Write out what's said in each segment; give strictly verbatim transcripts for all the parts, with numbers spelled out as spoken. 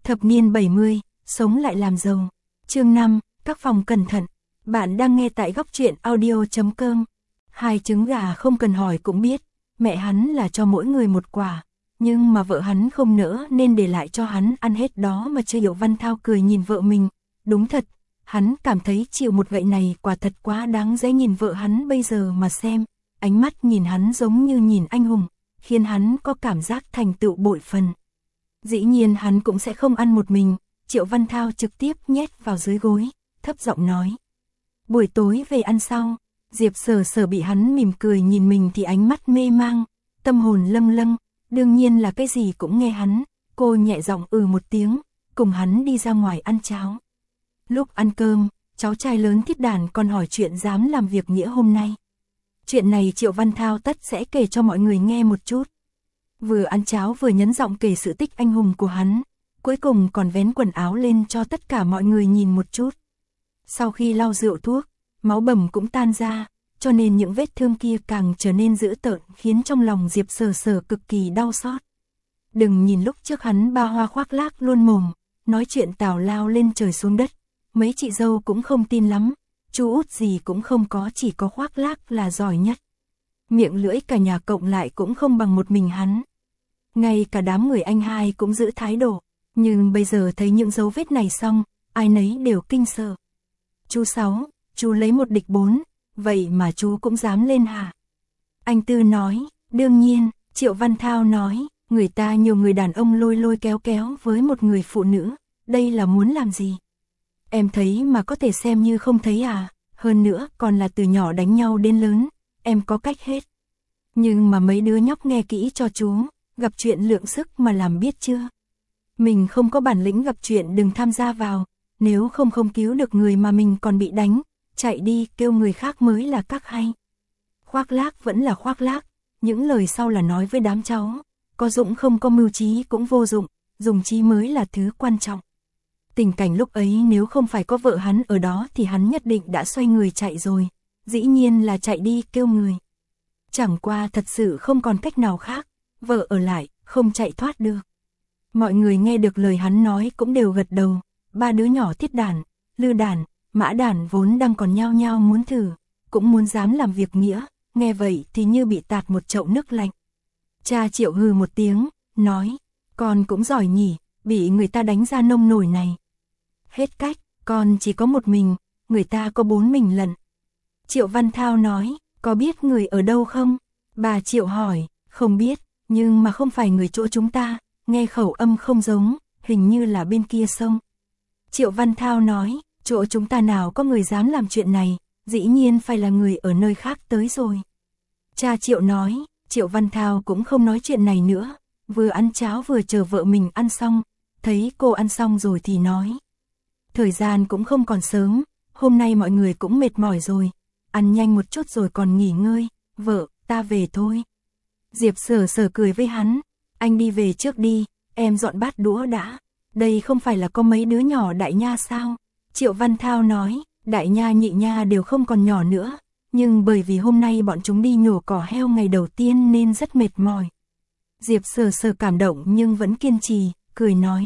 Thập niên bảy mươi, sống lại làm giàu. Chương năm, các phòng cẩn thận. Bạn đang nghe tại góc truyện audio chấm com. Hai trứng gà không cần hỏi cũng biết, mẹ hắn là cho mỗi người một quả, nhưng mà vợ hắn không nỡ nên để lại cho hắn ăn hết đó mà chưa. Triệu Văn Thao cười nhìn vợ mình, đúng thật, hắn cảm thấy chịu một gậy này quả thật quá đáng giá. Nhìn vợ hắn bây giờ mà xem, ánh mắt nhìn hắn giống như nhìn anh hùng, khiến hắn có cảm giác thành tựu bội phần. Dĩ nhiên hắn cũng sẽ không ăn một mình, Triệu Văn Thao trực tiếp nhét vào dưới gối, thấp giọng nói. Buổi tối về ăn sau. Diệp Sở Sở bị hắn mỉm cười nhìn mình thì ánh mắt mê mang, tâm hồn lâng lâng, đương nhiên là cái gì cũng nghe hắn. Cô nhẹ giọng ừ một tiếng, cùng hắn đi ra ngoài ăn cháo. Lúc ăn cơm, cháu trai lớn Thiết Đàn còn hỏi chuyện dám làm việc nghĩa hôm nay. Chuyện này Triệu Văn Thao tất sẽ kể cho mọi người nghe một chút. Vừa ăn cháo vừa nhấn giọng kể sự tích anh hùng của hắn, cuối cùng còn vén quần áo lên cho tất cả mọi người nhìn một chút. Sau khi lau rượu thuốc, máu bầm cũng tan ra, cho nên những vết thương kia càng trở nên dữ tợn, khiến trong lòng Diệp Sở Sở cực kỳ đau xót. Đừng nhìn lúc trước hắn ba hoa khoác lác luôn mồm, nói chuyện tào lao lên trời xuống đất, mấy chị dâu cũng không tin lắm, chú út gì cũng không có, chỉ có khoác lác là giỏi nhất. Miệng lưỡi cả nhà cộng lại cũng không bằng một mình hắn. Ngay cả đám người anh hai cũng giữ thái độ, nhưng bây giờ thấy những dấu vết này xong, ai nấy đều kinh sợ. Chú Sáu, chú lấy một địch bốn, vậy mà chú cũng dám lên hả? Anh Tư nói, đương nhiên. Triệu Văn Thao nói, người ta nhiều người đàn ông lôi lôi kéo kéo với một người phụ nữ, đây là muốn làm gì? Em thấy mà có thể xem như không thấy à, hơn nữa còn là từ nhỏ đánh nhau đến lớn, em có cách hết. Nhưng mà mấy đứa nhóc nghe kỹ cho chú, gặp chuyện lượng sức mà làm biết chưa? Mình không có bản lĩnh gặp chuyện đừng tham gia vào, nếu không không cứu được người mà mình còn bị đánh, chạy đi kêu người khác mới là các hay. Khoác lác vẫn là khoác lác, những lời sau là nói với đám cháu, có dụng không có mưu trí cũng vô dụng, dùng trí mới là thứ quan trọng. Tình cảnh lúc ấy nếu không phải có vợ hắn ở đó thì hắn nhất định đã xoay người chạy rồi, dĩ nhiên là chạy đi kêu người. Chẳng qua thật sự không còn cách nào khác, vợ ở lại, không chạy thoát được. Mọi người nghe được lời hắn nói cũng đều gật đầu, ba đứa nhỏ Thiết Đàn, Lư Đàn, Mã Đàn vốn đang còn nhao nhao muốn thử, cũng muốn dám làm việc nghĩa, nghe vậy thì như bị tạt một chậu nước lạnh. Cha Triệu hừ một tiếng, nói, con cũng giỏi nhỉ, bị người ta đánh ra nông nổi này. Hết cách, con chỉ có một mình, người ta có bốn mình lận. Triệu Văn Thao nói, có biết người ở đâu không? Bà Triệu hỏi, không biết, nhưng mà không phải người chỗ chúng ta, nghe khẩu âm không giống, hình như là bên kia sông. Triệu Văn Thao nói, chỗ chúng ta nào có người dám làm chuyện này, dĩ nhiên phải là người ở nơi khác tới rồi. Cha Triệu nói, Triệu Văn Thao cũng không nói chuyện này nữa, vừa ăn cháo vừa chờ vợ mình ăn xong, thấy cô ăn xong rồi thì nói. Thời gian cũng không còn sớm, hôm nay mọi người cũng mệt mỏi rồi, ăn nhanh một chút rồi còn nghỉ ngơi, vợ, ta về thôi. Diệp Sở Sở cười với hắn, anh đi về trước đi, em dọn bát đũa đã, đây không phải là có mấy đứa nhỏ Đại Nha sao? Triệu Văn Thao nói, Đại Nha Nhị Nha đều không còn nhỏ nữa, nhưng bởi vì hôm nay bọn chúng đi nhổ cỏ heo ngày đầu tiên nên rất mệt mỏi. Diệp Sở Sở cảm động nhưng vẫn kiên trì, cười nói.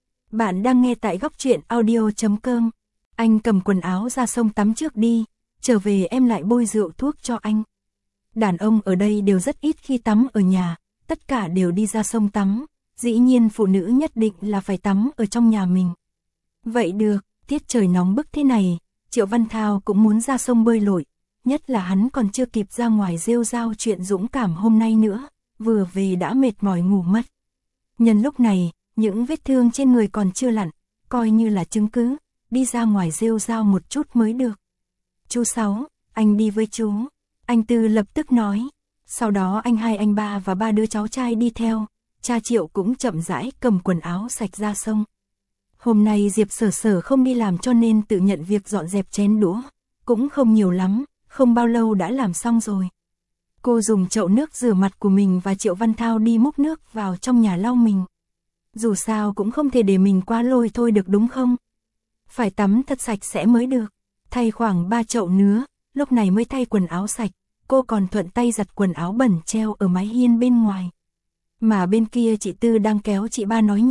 Bạn đang nghe tại góc truyện audio chấm com. Anh cầm quần áo ra sông tắm trước đi, trở về em lại bôi rượu thuốc cho anh. Đàn ông ở đây đều rất ít khi tắm ở nhà, tất cả đều đi ra sông tắm, dĩ nhiên phụ nữ nhất định là phải tắm ở trong nhà mình. Vậy được, tiết trời nóng bức thế này, Triệu Văn Thao cũng muốn ra sông bơi lội, nhất là hắn còn chưa kịp ra ngoài rêu rao chuyện dũng cảm hôm nay nữa, vừa về đã mệt mỏi ngủ mất. Nhân lúc này, những vết thương trên người còn chưa lặn, coi như là chứng cứ, đi ra ngoài rêu rao một chút mới được. Chú Sáu, anh đi với chú. Anh Tư lập tức nói. Sau đó anh hai anh ba và ba đứa cháu trai đi theo, cha Triệu cũng chậm rãi cầm quần áo sạch ra sông. Hôm nay Diệp Sở Sở không đi làm cho nên tự nhận việc dọn dẹp chén đũa, cũng không nhiều lắm, không bao lâu đã làm xong rồi. Cô dùng chậu nước rửa mặt của mình và Triệu Văn Thao đi múc nước vào trong nhà lau mình. Dù sao cũng không thể để mình qua lôi thôi được đúng không? Phải tắm thật sạch sẽ mới được. Thay khoảng ba chậu nữa, lúc này mới thay quần áo sạch, cô còn thuận tay giặt quần áo bẩn treo ở mái hiên bên ngoài. Mà bên kia chị Tư đang kéo chị ba nói nhỏ,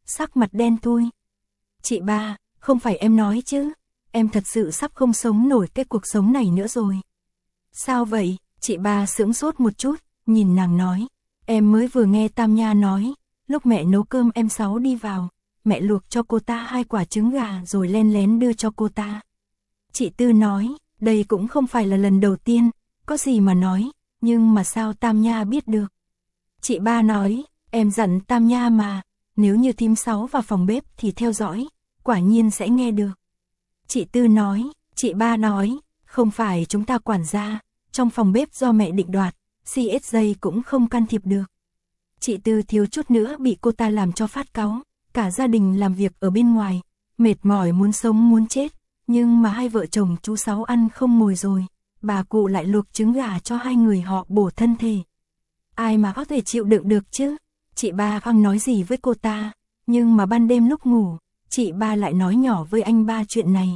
sắc mặt đen thui. Chị ba, không phải em nói chứ, em thật sự sắp không sống nổi cái cuộc sống này nữa rồi. Sao vậy? Chị ba sững sốt một chút, nhìn nàng nói, em mới vừa nghe Tam Nha nói, lúc mẹ nấu cơm em Sáu đi vào, mẹ luộc cho cô ta hai quả trứng gà rồi len lén đưa cho cô ta. Chị Tư nói, đây cũng không phải là lần đầu tiên, có gì mà nói, nhưng mà sao Tam Nha biết được? Chị ba nói, em dặn Tam Nha mà, nếu như thím Sáu vào phòng bếp thì theo dõi, quả nhiên sẽ nghe được. Chị Tư nói, chị ba nói, không phải chúng ta quản gia, trong phòng bếp do mẹ định đoạt, xê ét gi cũng không can thiệp được. Chị Tư thiếu chút nữa bị cô ta làm cho phát cáu, cả gia đình làm việc ở bên ngoài, mệt mỏi muốn sống muốn chết, nhưng mà hai vợ chồng chú Sáu ăn không ngồi rồi, bà cụ lại luộc trứng gà cho hai người họ bổ thân thể. Ai mà có thể chịu đựng được chứ? Chị ba không nói gì với cô ta, nhưng mà ban đêm lúc ngủ, chị ba lại nói nhỏ với anh ba chuyện này.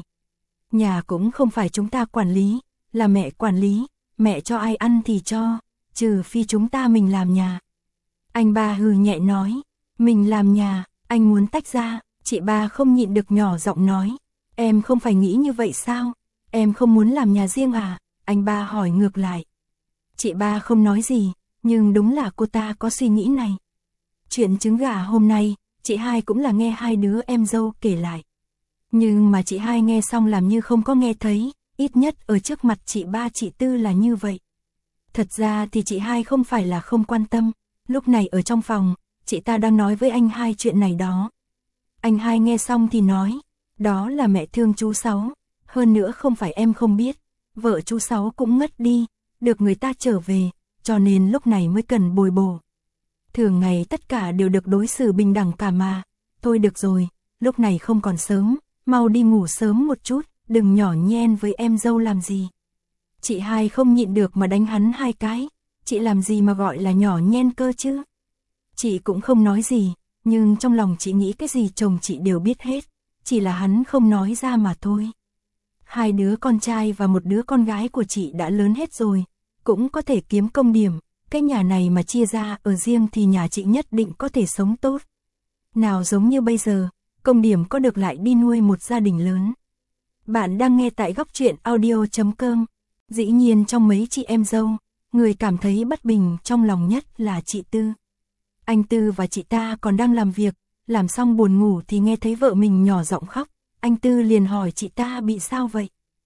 Nhà cũng không phải chúng ta quản lý, là mẹ quản lý, mẹ cho ai ăn thì cho, trừ phi chúng ta mình làm nhà. Anh ba hừ nhẹ nói, mình làm nhà, anh muốn tách ra, chị ba không nhịn được nhỏ giọng nói, em không phải nghĩ như vậy sao, em không muốn làm nhà riêng à, anh ba hỏi ngược lại. Chị ba không nói gì, nhưng đúng là cô ta có suy nghĩ này. Chuyện trứng gà hôm nay, chị hai cũng là nghe hai đứa em dâu kể lại. Nhưng mà chị hai nghe xong làm như không có nghe thấy, ít nhất ở trước mặt chị ba chị Tư là như vậy. Thật ra thì chị hai không phải là không quan tâm, lúc này ở trong phòng, chị ta đang nói với anh hai chuyện này đó. Anh hai nghe xong thì nói, đó là mẹ thương chú Sáu, hơn nữa không phải em không biết, vợ chú Sáu cũng ngất đi, được người ta trở về, cho nên lúc này mới cần bồi bổ. Thường ngày tất cả đều được đối xử bình đẳng cả mà, thôi được rồi, lúc này không còn sớm, mau đi ngủ sớm một chút, đừng nhỏ nhen với em dâu làm gì. Chị hai không nhịn được mà đánh hắn hai cái, chị làm gì mà gọi là nhỏ nhen cơ chứ. Chị cũng không nói gì, nhưng trong lòng chị nghĩ cái gì chồng chị đều biết hết, chỉ là hắn không nói ra mà thôi. Hai đứa con trai và một đứa con gái của chị đã lớn hết rồi, cũng có thể kiếm công điểm, cái nhà này mà chia ra ở riêng thì nhà chị nhất định có thể sống tốt. Nào giống như bây giờ, công điểm có được lại đi nuôi một gia đình lớn. Bạn đang nghe tại góc truyện audio chấm com. Dĩ nhiên trong mấy chị em dâu, người cảm thấy bất bình trong lòng nhất là chị Tư. Anh Tư và chị ta còn đang làm việc, làm xong buồn ngủ thì nghe thấy vợ mình nhỏ giọng khóc. Anh Tư liền hỏi chị ta bị sao vậy?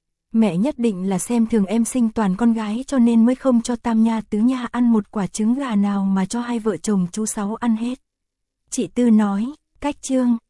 Mẹ nhất định là xem thường em sinh toàn con gái cho nên mới không cho Tam Nha Tứ Nha ăn một quả trứng gà nào mà cho hai vợ chồng chú Sáu ăn hết. Chị Tư nói, cách chương.